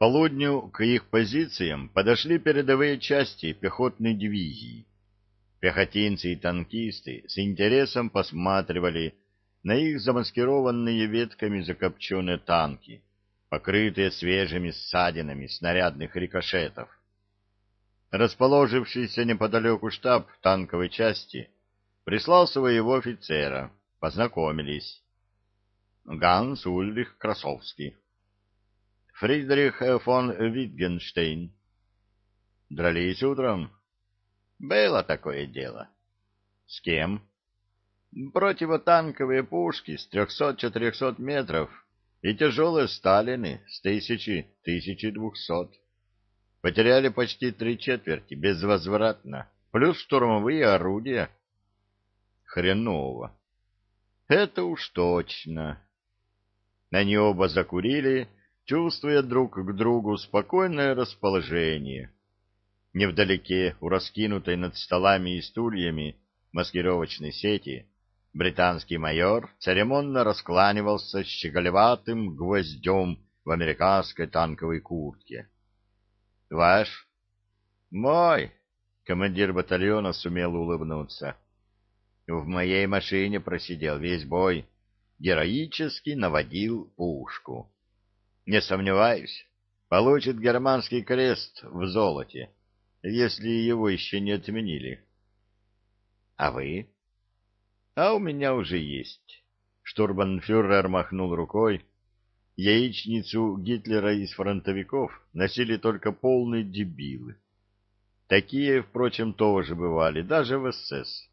полудню к их позициям подошли передовые части пехотной дивизии. Пехотинцы и танкисты с интересом посматривали на их замаскированные ветками закопченные танки, покрытые свежими ссадинами снарядных рикошетов. Расположившийся неподалеку штаб танковой части прислал своего офицера, познакомились. Ганс Ульрих Красовский. Фридрих фон Витгенштейн. Дрались утром? Было такое дело. С кем? Противотанковые пушки с 300-400 метров и тяжелые сталины с 1000-1200. Потеряли почти 3/4 безвозвратно, плюс штурмовые орудия. Хреново. Это уж точно. Они оба закурили, чувствуя друг к другу спокойное расположение. Невдалеке, у раскинутой над столами и стульями маскировочной сети, британский майор церемонно раскланивался с щеголеватым гвоздем в американской танковой куртке. «Ваш?» «Мой!» — командир батальона сумел улыбнуться. «В моей машине просидел весь бой, героически наводил пушку. Не сомневаюсь, получит германский крест в золоте, если его еще не отменили». «А вы?» «А у меня уже есть». Штурмбанфюрер махнул рукой. Яичницу Гитлера из фронтовиков носили только полные дебилы. Такие, впрочем, тоже бывали, даже в СС.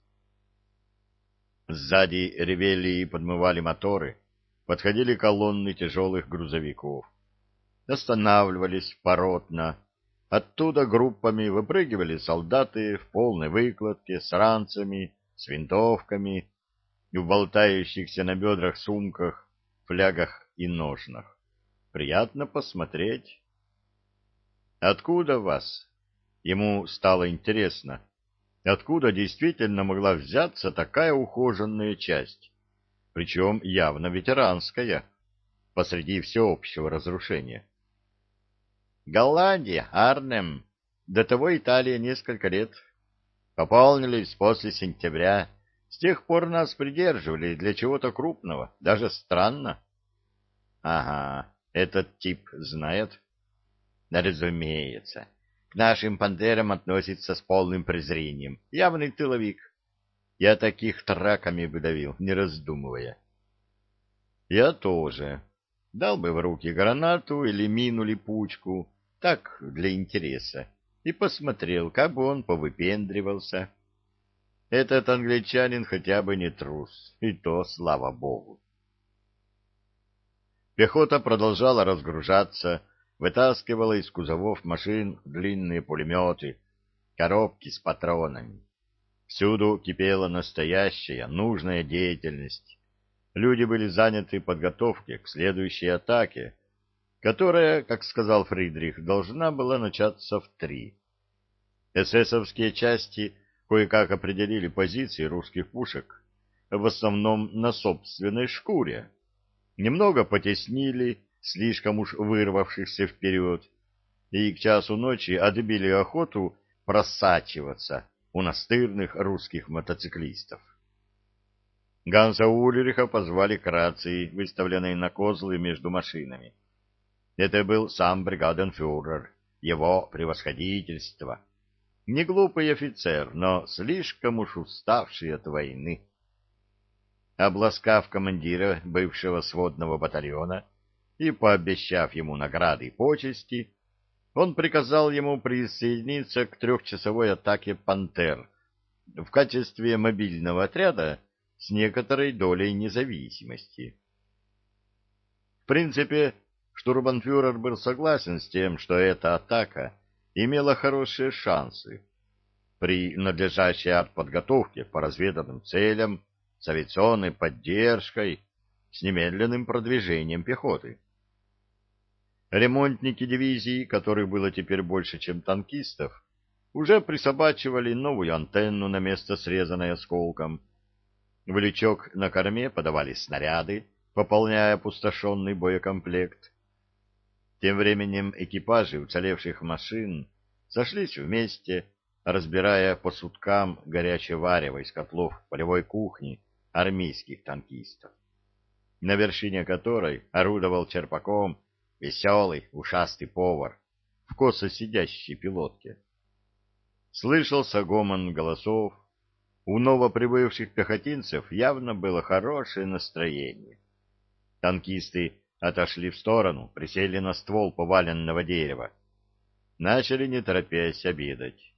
Сзади ревели и подмывали моторы, подходили колонны тяжелых грузовиков. Останавливались поротно. Оттуда группами выпрыгивали солдаты в полной выкладке, с ранцами, с винтовками, в болтающихся на бедрах сумках, флягах и ножнах. Приятно посмотреть. Откуда вас? Ему стало интересно. Откуда действительно могла взяться такая ухоженная часть, причем явно ветеранская, посреди всеобщего разрушения? Голландия, Арнем. До того Италия несколько лет. Пополнились после сентября. С тех пор нас придерживали для чего-то крупного. Даже странно. Ага, этот тип знает? Да, разумеется. К нашим пантерам относится с полным презрением. Явный тыловик. Я таких траками бы давил, не раздумывая. Я тоже. Дал бы в руки гранату или мину-липучку, так, для интереса, и посмотрел, как бы он повыпендривался. Этот англичанин хотя бы не трус, и то слава богу. Пехота продолжала разгружаться, вытаскивала из кузовов машин длинные пулеметы, коробки с патронами. Всюду кипела настоящая, нужная деятельность. Люди были заняты подготовкой к следующей атаке, которая, как сказал Фридрих, должна была начаться в 3. Эсэсовские части кое-как определили позиции русских пушек, в основном на собственной шкуре. Немного потеснили слишком уж вырвавшихся вперед, и к часу ночи отбили охоту просачиваться у настырных русских мотоциклистов. Ганса Ульриха позвали к рации, выставленной на козлы между машинами. Это был сам бригаденфюрер, его превосходительство. Не глупый офицер, но слишком уж уставший от войны. Обласкав командира бывшего сводного батальона и пообещав ему награды и почести, он приказал ему присоединиться к 3-часовой атаке «Пантер» в качестве мобильного отряда с некоторой долей независимости. В принципе, штурмбанфюрер был согласен с тем, что эта атака имела хорошие шансы при надлежащей артподготовке по разведанным целям, с авиационной поддержкой, с немедленным продвижением пехоты. Ремонтники дивизии, которых было теперь больше, чем танкистов, уже присобачивали новую антенну на место срезанной осколком. В лючок на корме подавали снаряды, пополняя опустошенный боекомплект. Тем временем экипажи уцелевших машин сошлись вместе, разбирая по суткам горячее варево из котлов полевой кухни армейских танкистов, на вершине которой орудовал черпаком веселый ушастый повар в косо сидящей пилотке. Слышался гомон голосов. У новоприбывших пехотинцев явно было хорошее настроение. Танкисты отошли в сторону, присели на ствол поваленного дерева. Начали, не торопясь, обедать.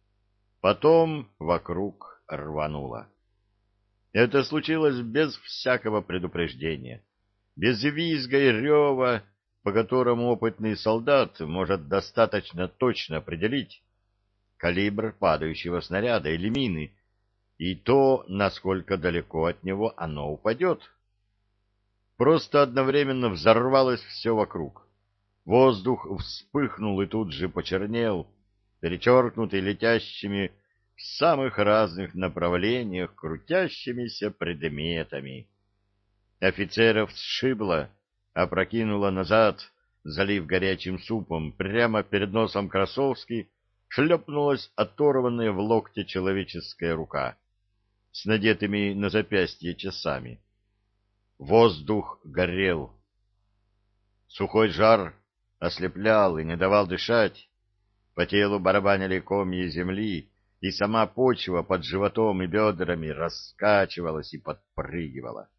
Потом вокруг рвануло. Это случилось без всякого предупреждения, без визга и рева, по которому опытный солдат может достаточно точно определить калибр падающего снаряда или мины и то, насколько далеко от него оно упадет. Просто одновременно взорвалось все вокруг. Воздух вспыхнул и тут же почернел, перечеркнутый летящими в самых разных направлениях крутящимися предметами. Офицеров сшибло, опрокинуло назад, залив горячим супом, прямо перед носом Красовски шлепнулась оторванная в локте человеческая рука с надетыми на запястье часами. Воздух горел. Сухой жар ослеплял и не давал дышать. По телу барабанили комья земли, и сама почва под животом и бедрами раскачивалась и подпрыгивала.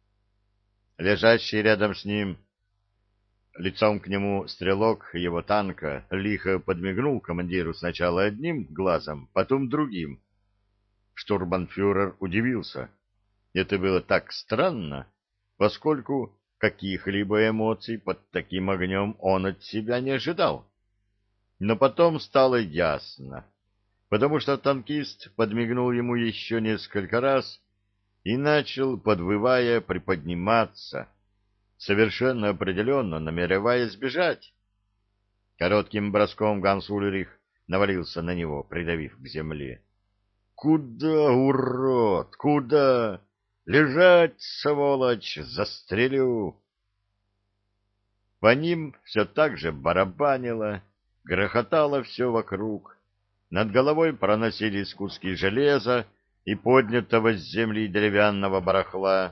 Лежащий рядом с ним, лицом к нему стрелок его танка лихо подмигнул командиру сначала одним глазом, потом другим. Штурмбанфюрер удивился. Это было так странно, поскольку каких-либо эмоций под таким огнем он от себя не ожидал. Но потом стало ясно, потому что танкист подмигнул ему еще несколько раз и начал, подвывая, приподниматься, совершенно определенно намереваясь бежать. Коротким броском Ганс Ульрих навалился на него, придавив к земле. «Куда, урод, куда? Лежать, сволочь, застрелю!» По ним все так же барабанило, грохотало все вокруг. Над головой проносились куски железа и поднятого с земли деревянного барахла.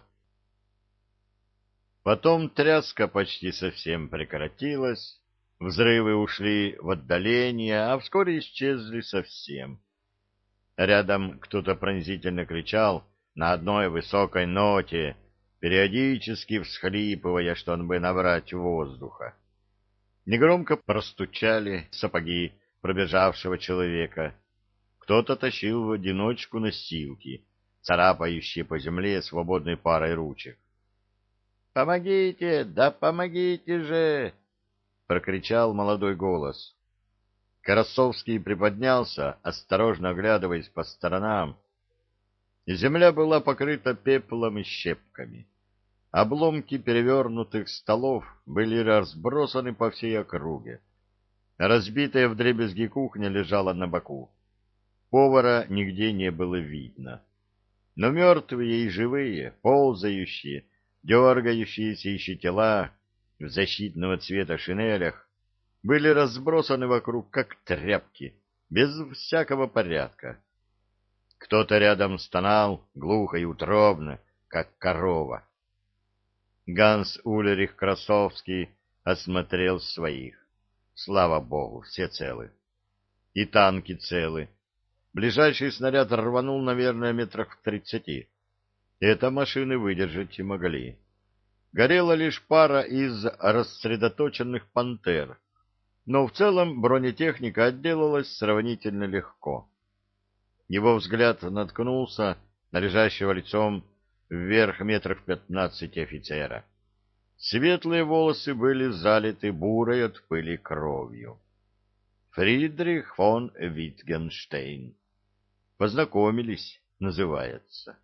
Потом тряска почти совсем прекратилась, взрывы ушли в отдаление, а вскоре исчезли совсем. Рядом кто-то пронзительно кричал на одной высокой ноте, периодически всхлипывая, что он бы набрать воздуха. Негромко простучали сапоги пробежавшего человека. Кто-то тащил в одиночку носилки, царапающие по земле свободной парой ручек. «Помогите! Да помогите же!» — прокричал молодой голос. Красовский приподнялся, осторожно оглядываясь по сторонам. Земля была покрыта пеплом и щепками. Обломки перевернутых столов были разбросаны по всей округе. Разбитая вдребезги кухня лежала на боку. Повара нигде не было видно. Но мертвые и живые, ползающие, дергающиеся еще тела в защитного цвета шинелях были разбросаны вокруг, как тряпки, без всякого порядка. Кто-то рядом стонал глухо и утробно, как корова. Ганс Ульрих Красовский осмотрел своих. Слава богу, все целы. И танки целы. Ближайший снаряд рванул, наверное, метрах в 30. Это машины выдержать и могли. Горела лишь пара из рассредоточенных «Пантер», но в целом бронетехника отделалась сравнительно легко. Его взгляд наткнулся на лежащего лицом вверх метров 15 офицера. Светлые волосы были залиты бурой от пыли кровью. Фридрих фон Витгенштейн. Познакомились, называется.